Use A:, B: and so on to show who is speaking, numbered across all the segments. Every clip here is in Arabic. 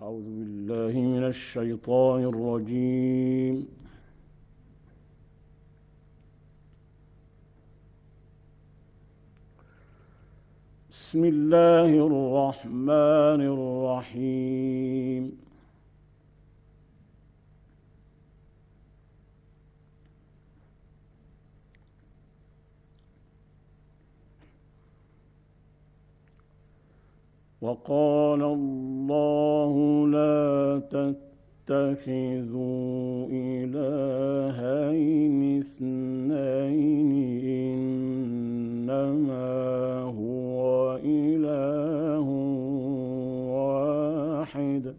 A: أعوذ بالله من الشيطان الرجيم. بسم الله الرحمن الرحيم. وقال الله لا تتخذوا إلهين اثنين إنما هو إله واحد.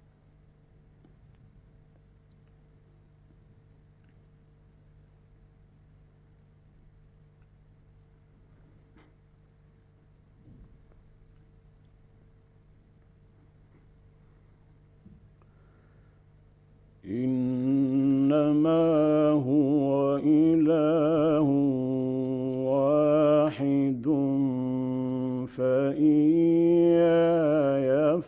A: إنما هو إله واحد فإياي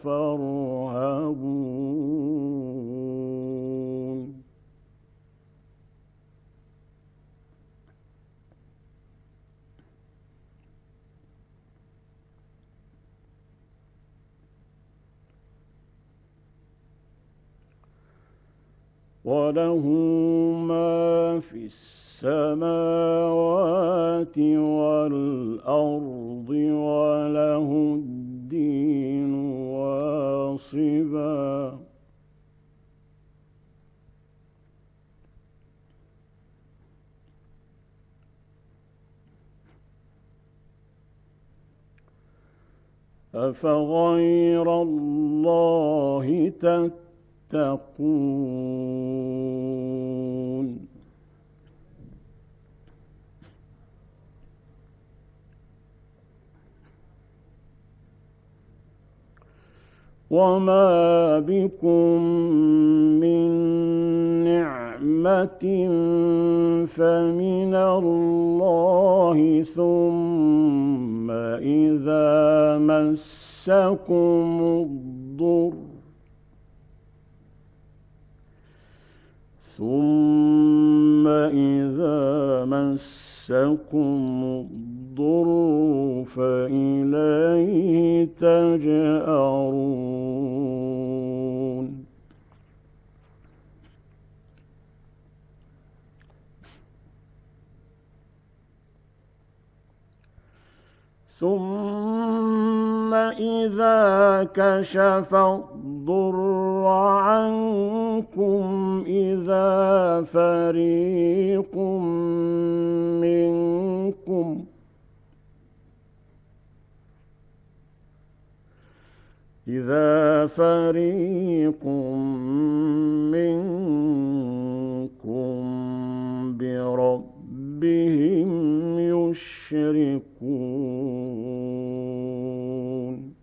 A: فارهبون. وله ما في السماوات والأرض وله الدين واصبا. أفغير الله تتقون. وما بكم من نعمة فمن الله ثم إذا مسكم الضر فإليه تجأرون. ثم إذا كشف الضر عنكم إذا فريق منكم بربهم يشركون.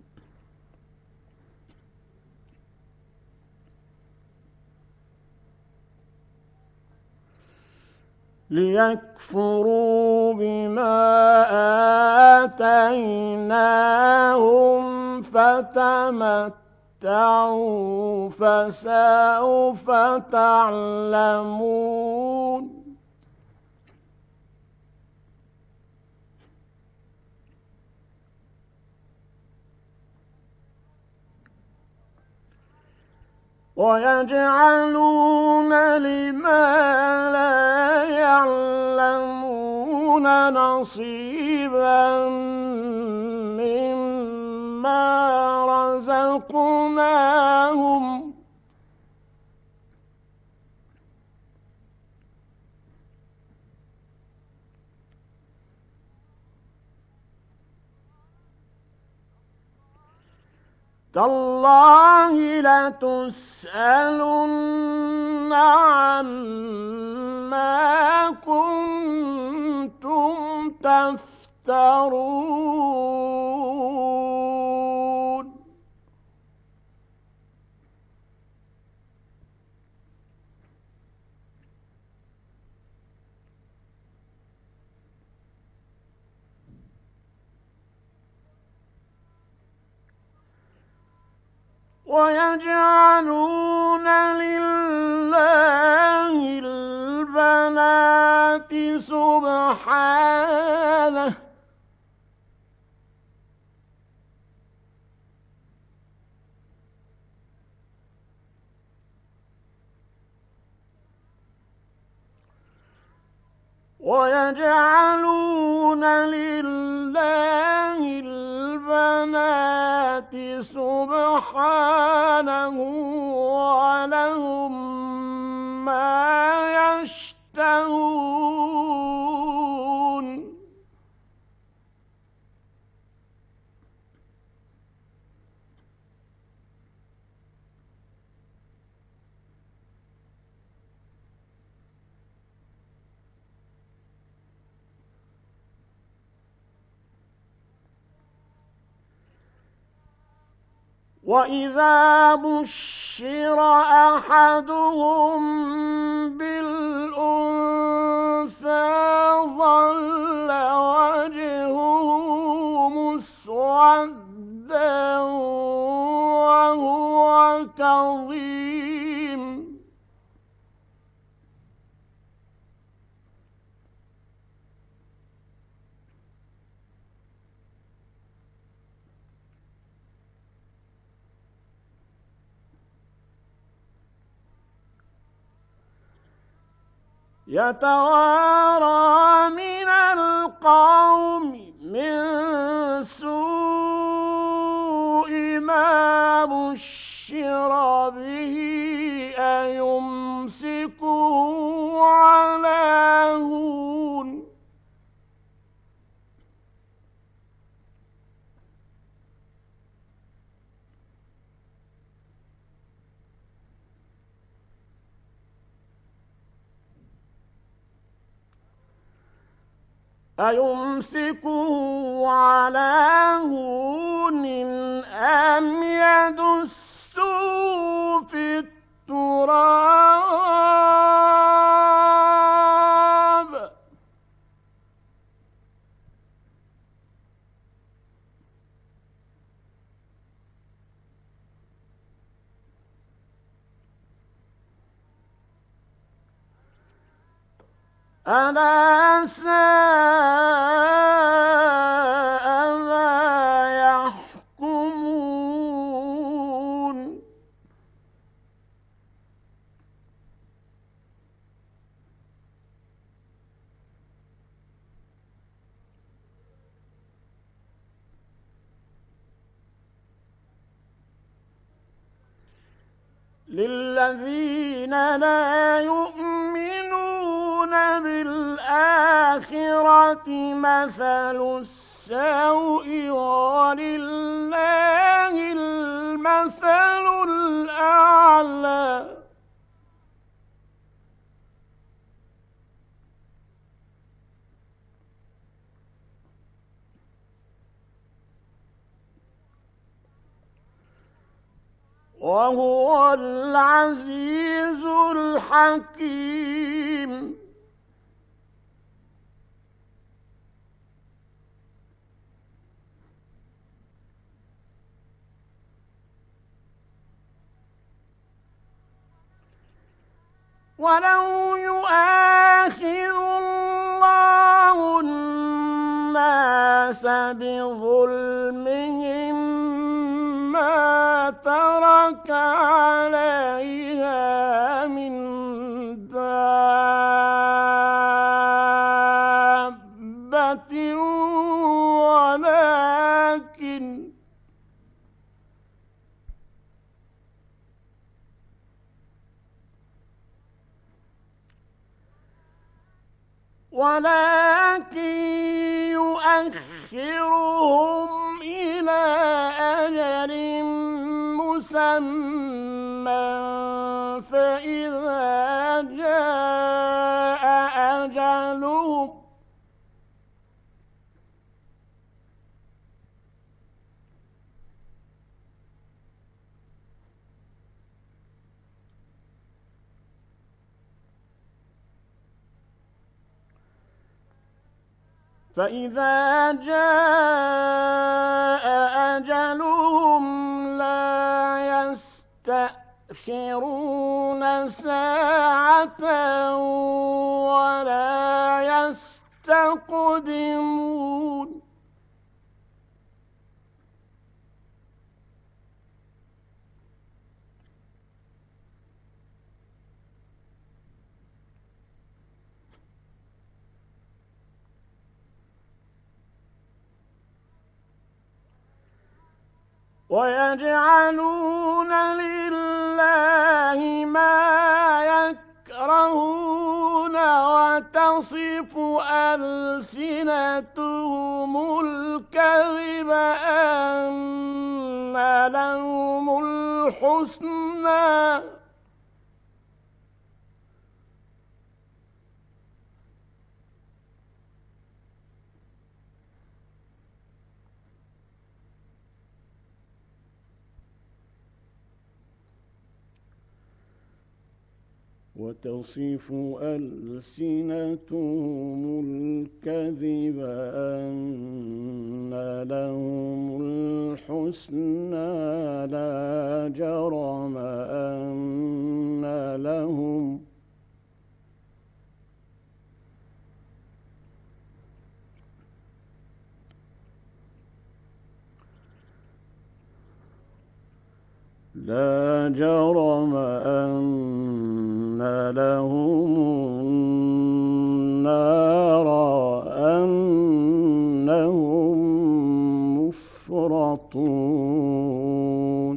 A: ليكفروا بما آتيناهم فتمتعوا فسوف تعلمون. ويجعلون لما لا يعلمون نصيبا مما رزقناهم تالله لتسألن عما كنتم تفترون. ويجعلون لله البنات سبحانه ويجعلون لله البنات سبحانه ولهم ما يشتهون وإذا بشر أحدهم بالأنثى ظل وجهه مسودا وهو كظيم يتوارى من القوم من سوء ما بشر به أيمسكه على هون أيمسكه على هون أم يدسه في التراب ألا ساء ما يحكمون للذين لا يؤمنون بالآخرة مثل السوء ولله المثل الأعلى وهو العزيز الحكيم ولو يؤاخذ الله الناس بظلمهم ما ترك عليها من دابة ولكن يؤخرهم إلى أجل مسمى فإذا جاء أجلهم لا يستأخرون ساعة ولا يستقدمون ويجعلون لله ما يكرهون وتصف ألسنتهم الكذب أن لهم الحسنى وتصف ألسنتهم الكذب أن لهم الحسنى لا جرم أن لهم النار أنهم مفرطون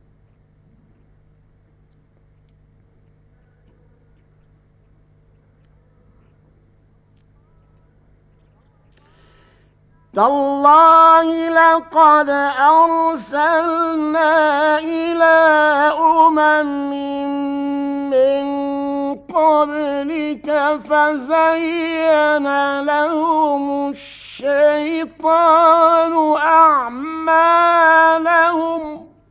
A: تالله لقد أرسلنا إلى أمم من قبلك فزين لهم الشيطان أعمالهم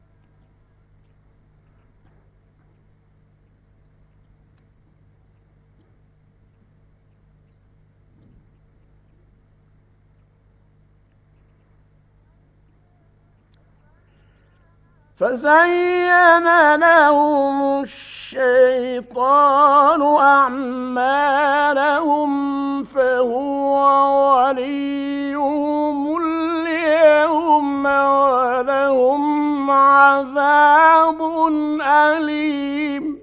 A: فهو وليهم اليوم ولهم عذاب أليم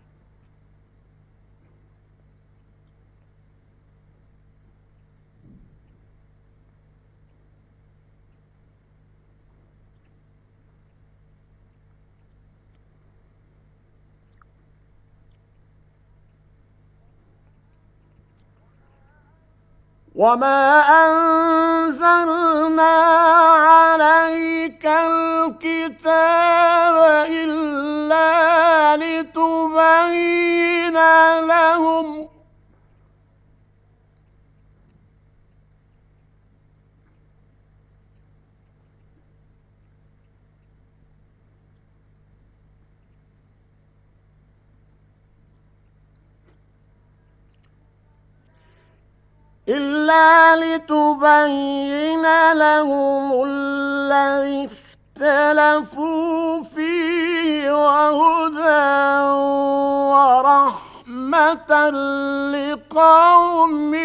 A: وما أنزلنا عليك الكتاب إلا لتبين لهم الذي اختلفوا فيه وهدى ورحمة لقوم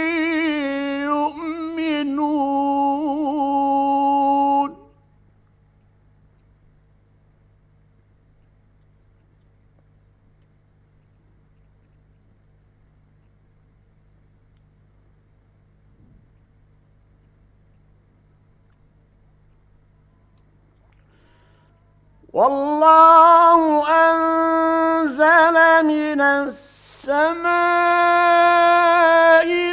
A: يؤمنون والله أنزل من السماء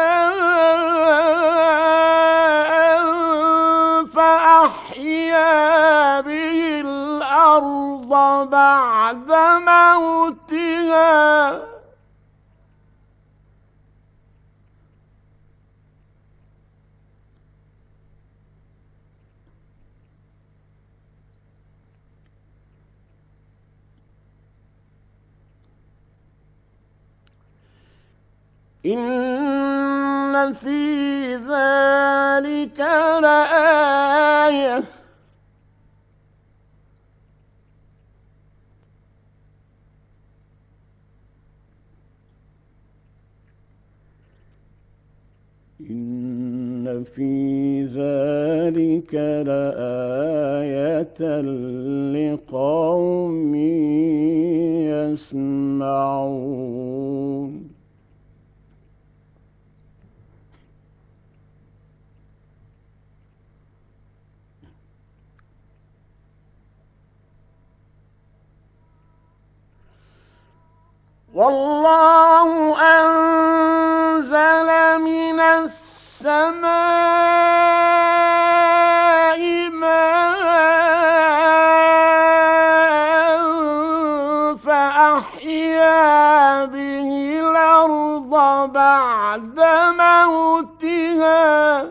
A: ماء فأحيا به الأرض بعد موتها إن في ذلك لآية إن في ذلك لآية لقوم يسمعون والله أنزل من السماء ماء فأحيا به الأرض بعد موتها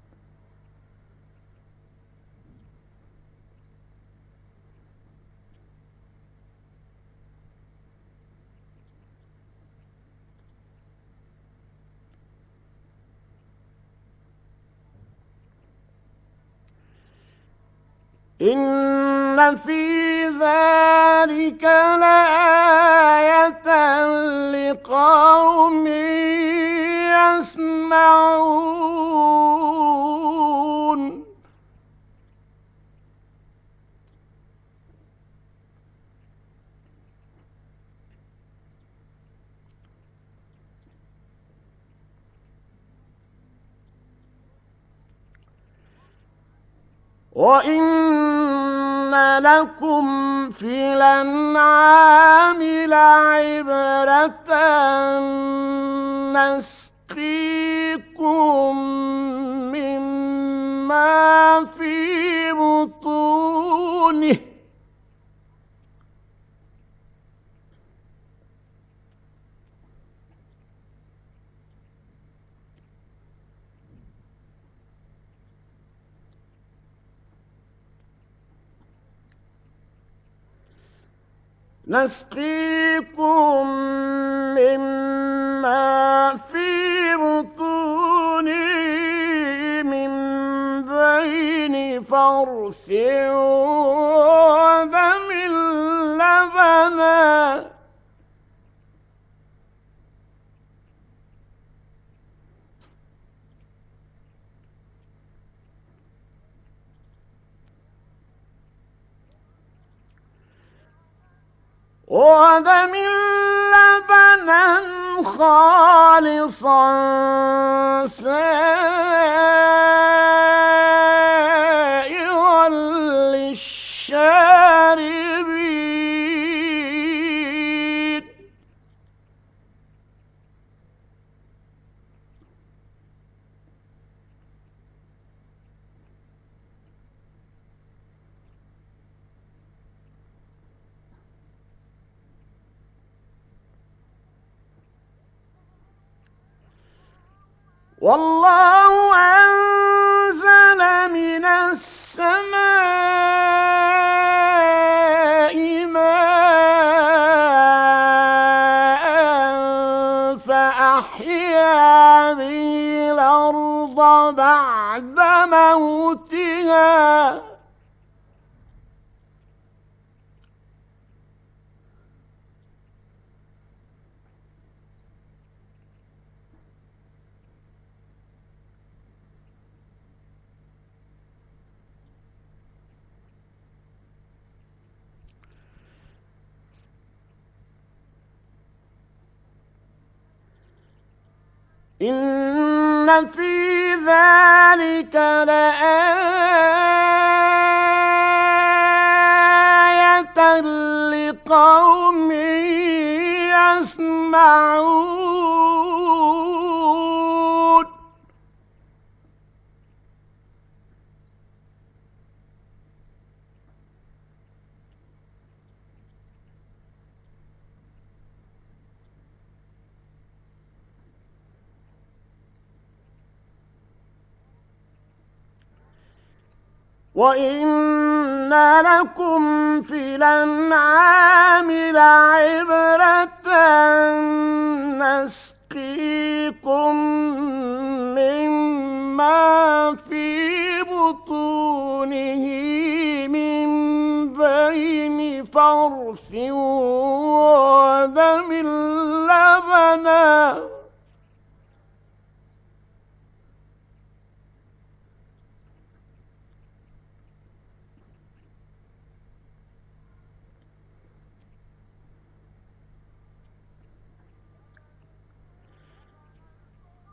A: إن في ذلك لآية لقوم يسمعون وإن لكم في الأنعام لعبرة نسقيكم مما في بطونه من بين فرث ودم لبنا خالصا سائغا للشاربين والله أنزل من السماء ماء فأحيا به الأرض بعد موتها إن في ذلك لآية لقوم يسمعون وإن لكم في الأنعام لعبرة نسقيكم مما في بطونه من بين فرث ودم لبنا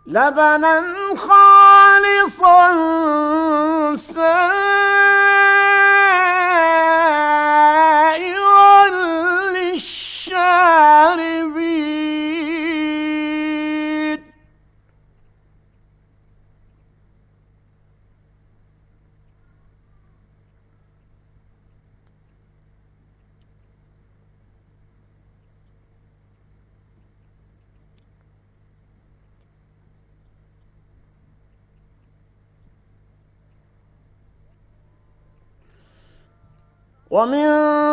A: لبنا خالصا سائغا للشاربين ومن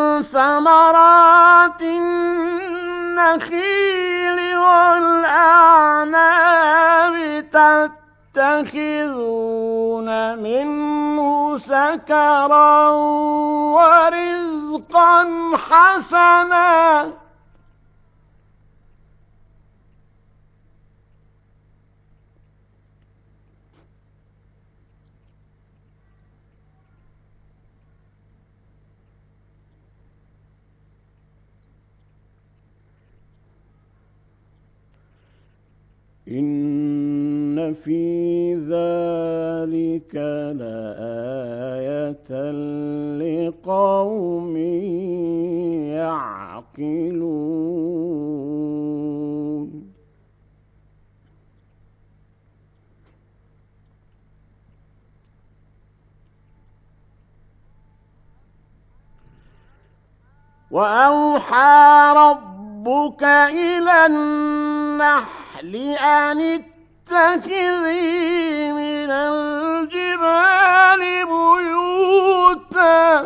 A: ثمرات النخيل والأعناب تتخذون منه سكرا ورزقا حسنا إن في ذلك لآية لقوم يعقلون وأوحى ربك إلى النحل أن اتخذي من الجبال بيوتا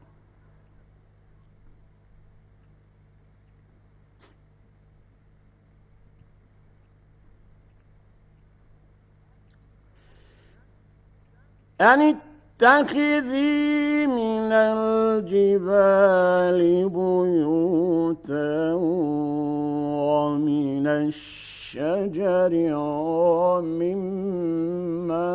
A: من الجبال بيوتا ومن الشجر ومما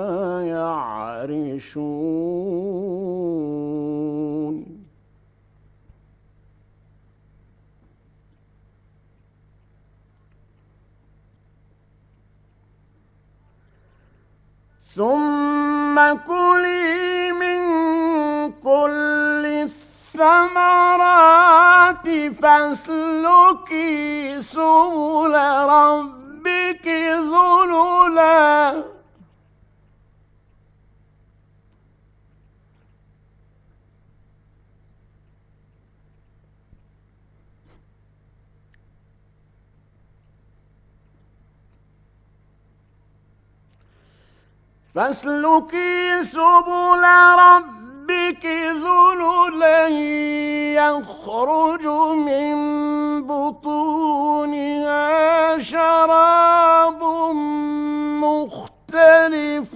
A: يعرشون ثم كلي من كل الثمرات فاسلكي سبل ربك ذللا فاسلكي سبل ربك ذللا يخرج من بطونها شراب مختلف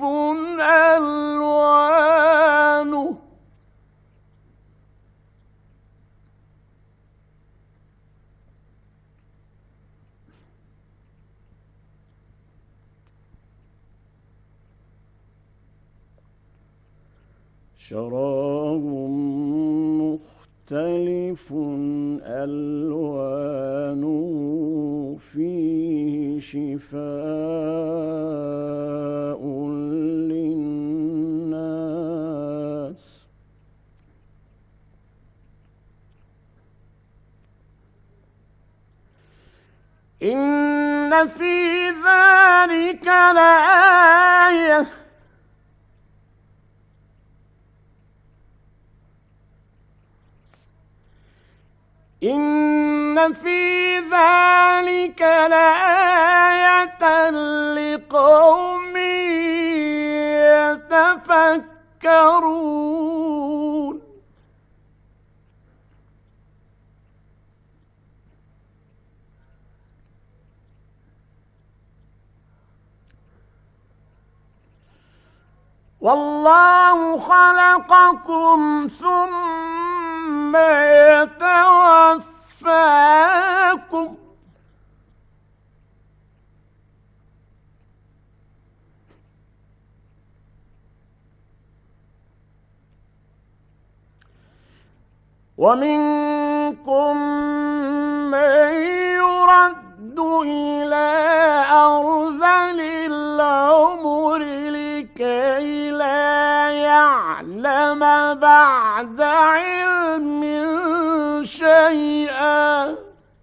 A: ألوانه مختلف ألوانه فيه شفاء للناس إن في ذلك لآية إن في ذلك لآية لقوم يتفكرون والله خلقكم ثم يتوفاكم ومنكم من يرد إلى أرذل بعد علم شيئا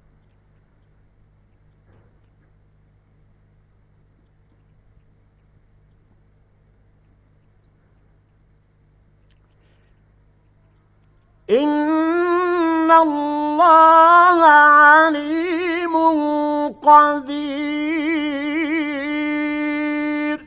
A: إن الله عليم قدير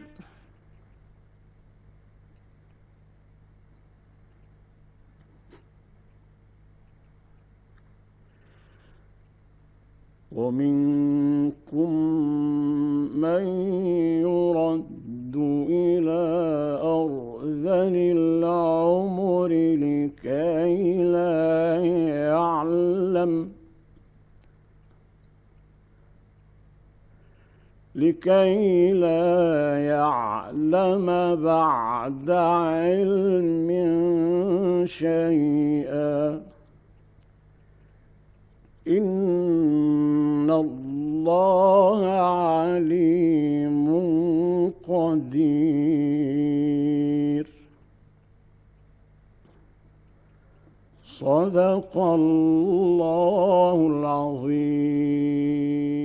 A: ومنكم من يرد إلى أرذل العمر لكي لا يعلم بعد علم شيئا إن الله عليم قدير. صدق الله العظيم.